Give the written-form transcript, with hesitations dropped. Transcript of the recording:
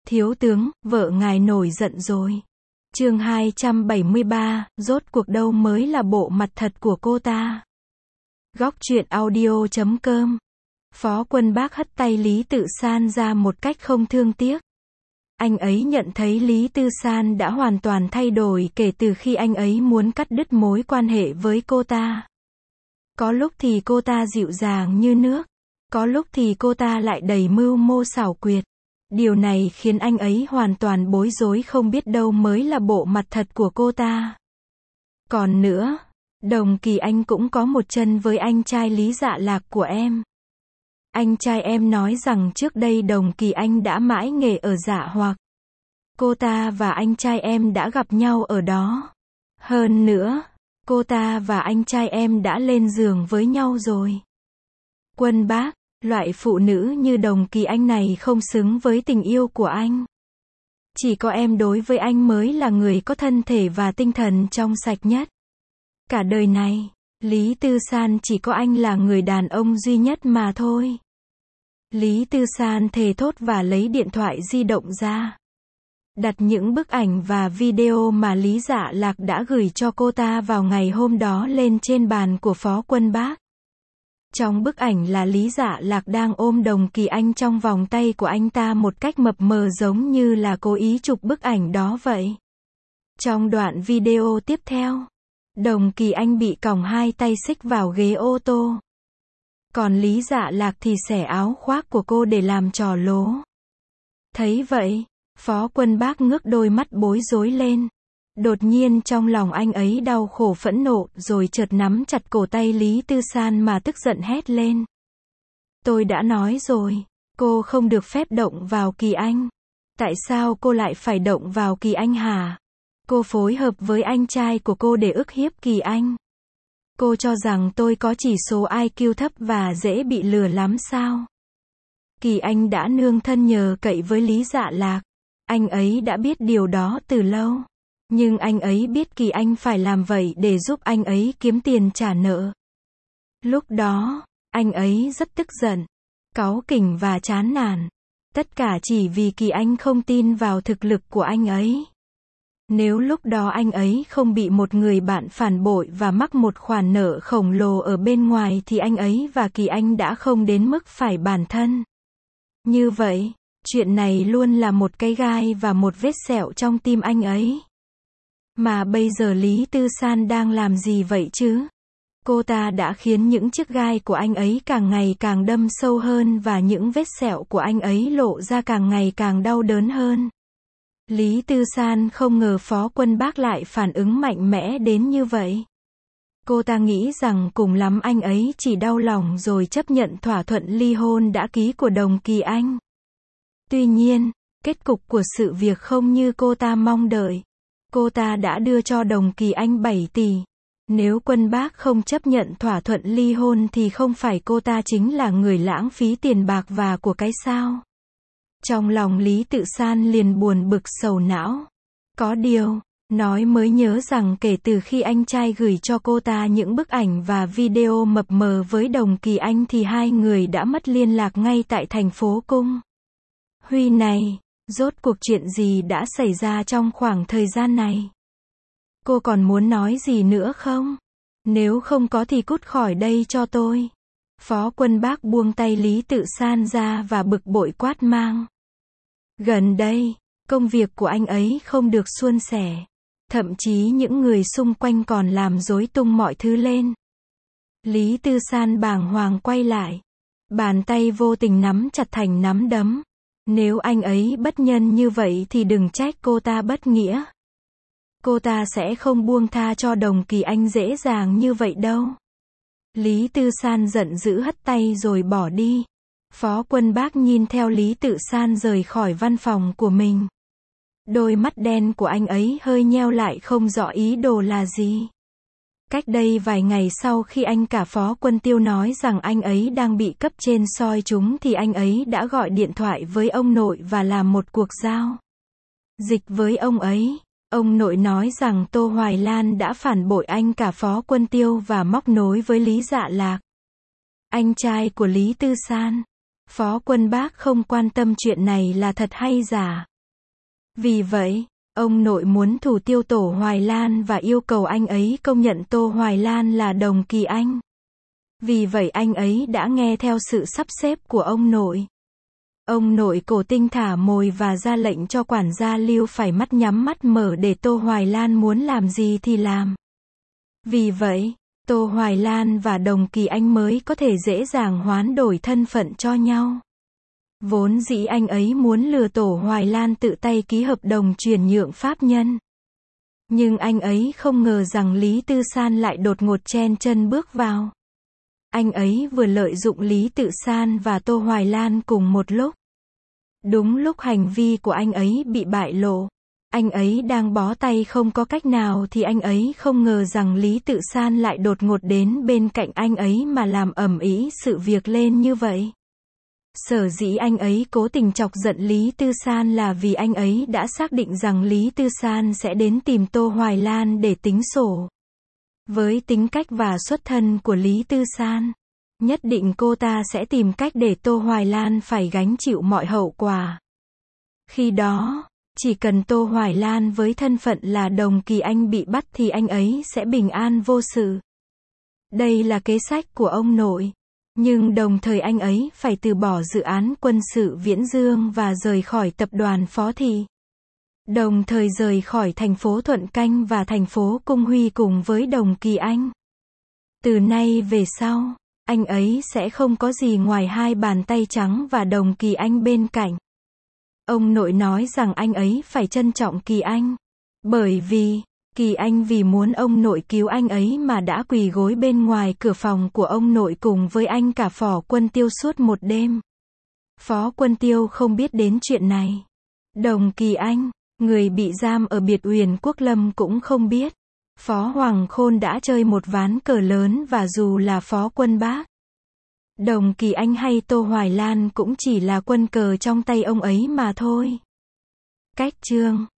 Thiếu tướng, vợ ngài nổi giận rồi. Chương 273, rốt cuộc đâu mới là bộ mặt thật của cô ta. Góc truyện audio.com. Phó Quân Bác hất tay Lý Tự San ra một cách không thương tiếc. Anh ấy nhận thấy Lý Tư San đã hoàn toàn thay đổi kể từ khi anh ấy muốn cắt đứt mối quan hệ với cô ta. Có lúc thì cô ta dịu dàng như nước, có lúc thì cô ta lại đầy mưu mô xảo quyệt. Điều này khiến anh ấy hoàn toàn bối rối không biết đâu mới là bộ mặt thật của cô ta. Còn nữa, Đồng Kỳ Anh cũng có một chân với anh trai Lý Dạ Lạc của em. Anh trai em nói rằng trước đây Đồng Kỳ Anh đã mãi nghề ở Dạ Hoặc. Cô ta và anh trai em đã gặp nhau ở đó. Hơn nữa, cô ta và anh trai em đã lên giường với nhau rồi. Quân Bác, loại phụ nữ như Đồng Kỳ Anh này không xứng với tình yêu của anh. Chỉ có em đối với anh mới là người có thân thể và tinh thần trong sạch nhất. Cả đời này, Lý Tư San chỉ có anh là người đàn ông duy nhất mà thôi. Lý Tư San thề thốt và lấy điện thoại di động ra. Đặt những bức ảnh và video mà Lý Dạ Lạc đã gửi cho cô ta vào ngày hôm đó lên trên bàn của Phó Quân Bác. Trong bức ảnh là Lý Dạ Lạc đang ôm Đồng Kỳ Anh trong vòng tay của anh ta một cách mập mờ giống như là cố ý chụp bức ảnh đó vậy. Trong đoạn video tiếp theo, Đồng Kỳ Anh bị còng hai tay xích vào ghế ô tô. Còn Lý Dạ Lạc thì xẻ áo khoác của cô để làm trò lố. Thấy vậy, Phó Quân Bác ngước đôi mắt bối rối lên. Đột nhiên trong lòng anh ấy đau khổ phẫn nộ rồi chợt nắm chặt cổ tay Lý Tư San mà tức giận hét lên. Tôi đã nói rồi, cô không được phép động vào Kỳ Anh. Tại sao cô lại phải động vào Kỳ Anh hả? Cô phối hợp với anh trai của cô để ức hiếp Kỳ Anh. Cô cho rằng tôi có chỉ số IQ thấp và dễ bị lừa lắm sao? Kỳ Anh đã nương thân nhờ cậy với Lý Dạ Lạc. Anh ấy đã biết điều đó từ lâu. Nhưng anh ấy biết Kỳ Anh phải làm vậy để giúp anh ấy kiếm tiền trả nợ. Lúc đó, anh ấy rất tức giận, cáu kỉnh và chán nản. Tất cả chỉ vì Kỳ Anh không tin vào thực lực của anh ấy. Nếu lúc đó anh ấy không bị một người bạn phản bội và mắc một khoản nợ khổng lồ ở bên ngoài thì anh ấy và Kỳ Anh đã không đến mức phải bản thân. Như vậy, chuyện này luôn là một cái gai và một vết sẹo trong tim anh ấy. Mà bây giờ Lý Tư San đang làm gì vậy chứ? Cô ta đã khiến những chiếc gai của anh ấy càng ngày càng đâm sâu hơn và những vết sẹo của anh ấy lộ ra càng ngày càng đau đớn hơn. Lý Tư San không ngờ Phó Quân Bác lại phản ứng mạnh mẽ đến như vậy. Cô ta nghĩ rằng cùng lắm anh ấy chỉ đau lòng rồi chấp nhận thỏa thuận ly hôn đã ký của Đồng Kỳ Anh. Tuy nhiên, kết cục của sự việc không như cô ta mong đợi. Cô ta đã đưa cho Đồng Kỳ Anh 7 tỷ. Nếu Quân Bác không chấp nhận thỏa thuận ly hôn thì không phải cô ta chính là người lãng phí tiền bạc và của cái sao? Trong lòng Lý Tự San liền buồn bực sầu não. Có điều, nói mới nhớ rằng kể từ khi anh trai gửi cho cô ta những bức ảnh và video mập mờ với Đồng Kỳ Anh thì hai người đã mất liên lạc ngay tại thành phố Cung. Huy này, rốt cuộc chuyện gì đã xảy ra trong khoảng thời gian này? Cô còn muốn nói gì nữa không? Nếu không có thì cút khỏi đây cho tôi. Phó Quân Bác buông tay Lý Tự San ra và bực bội quát mang. Gần đây, công việc của anh ấy không được suôn sẻ. Thậm chí những người xung quanh còn làm rối tung mọi thứ lên. Lý Tư San bàng hoàng quay lại. Bàn tay vô tình nắm chặt thành nắm đấm. Nếu anh ấy bất nhân như vậy thì đừng trách cô ta bất nghĩa. Cô ta sẽ không buông tha cho Đồng Kỳ Anh dễ dàng như vậy đâu. Lý Tư San giận dữ hất tay rồi bỏ đi. Phó Quân Bác nhìn theo Lý Tự San rời khỏi văn phòng của mình. Đôi mắt đen của anh ấy hơi nheo lại không rõ ý đồ là gì. Cách đây vài ngày sau khi anh cả Phó Quân Tiêu nói rằng anh ấy đang bị cấp trên soi chúng thì anh ấy đã gọi điện thoại với ông nội và làm một cuộc giao dịch với ông ấy. Ông nội nói rằng Tô Hoài Lan đã phản bội anh cả Phó Quân Tiêu và móc nối với Lý Dạ Lạc, anh trai của Lý Tư San. Phó Quân Bác không quan tâm chuyện này là thật hay giả. Vì vậy, ông nội muốn thủ tiêu Tô Hoài Lan và yêu cầu anh ấy công nhận Tô Hoài Lan là Đồng Kỳ Anh. Vì vậy anh ấy đã nghe theo sự sắp xếp của ông nội. Ông nội cổ tinh thả mồi và ra lệnh cho quản gia Lưu phải mắt nhắm mắt mở để Tô Hoài Lan muốn làm gì thì làm. Vì vậy, Tô Hoài Lan và Đồng Kỳ Anh mới có thể dễ dàng hoán đổi thân phận cho nhau. Vốn dĩ anh ấy muốn lừa Tô Hoài Lan tự tay ký hợp đồng chuyển nhượng pháp nhân. Nhưng anh ấy không ngờ rằng Lý Tư San lại đột ngột chen chân bước vào. Anh ấy vừa lợi dụng Lý Tự San và Tô Hoài Lan cùng một lúc. Đúng lúc hành vi của anh ấy bị bại lộ, anh ấy đang bó tay không có cách nào thì anh ấy không ngờ rằng Lý Tự San lại đột ngột đến bên cạnh anh ấy mà làm ầm ĩ sự việc lên như vậy. Sở dĩ anh ấy cố tình chọc giận Lý Tư San là vì anh ấy đã xác định rằng Lý Tư San sẽ đến tìm Tô Hoài Lan để tính sổ. Với tính cách và xuất thân của Lý Tư San, nhất định cô ta sẽ tìm cách để Tô Hoài Lan phải gánh chịu mọi hậu quả. Khi đó, chỉ cần Tô Hoài Lan với thân phận là Đồng Kỳ Anh bị bắt thì anh ấy sẽ bình an vô sự. Đây là kế sách của ông nội. Nhưng đồng thời anh ấy phải từ bỏ dự án quân sự Viễn Dương và rời khỏi tập đoàn Phó Thị. Đồng thời rời khỏi thành phố Thuận Canh và thành phố Cung Huy cùng với Đồng Kỳ Anh. Từ nay về sau, anh ấy sẽ không có gì ngoài hai bàn tay trắng và Đồng Kỳ Anh bên cạnh. Ông nội nói rằng anh ấy phải trân trọng Kỳ Anh. Bởi vì, Kỳ Anh vì muốn ông nội cứu anh ấy mà đã quỳ gối bên ngoài cửa phòng của ông nội cùng với anh cả Phó Quân Tiêu suốt một đêm. Phó Quân Tiêu không biết đến chuyện này. Đồng Kỳ Anh, người bị giam ở biệt uyển Quốc Lâm cũng không biết. Phó Hoàng Khôn đã chơi một ván cờ lớn và dù là Phó Quân Bác, Đồng Kỳ Anh hay Tô Hoài Lan cũng chỉ là quân cờ trong tay ông ấy mà thôi. Cách chương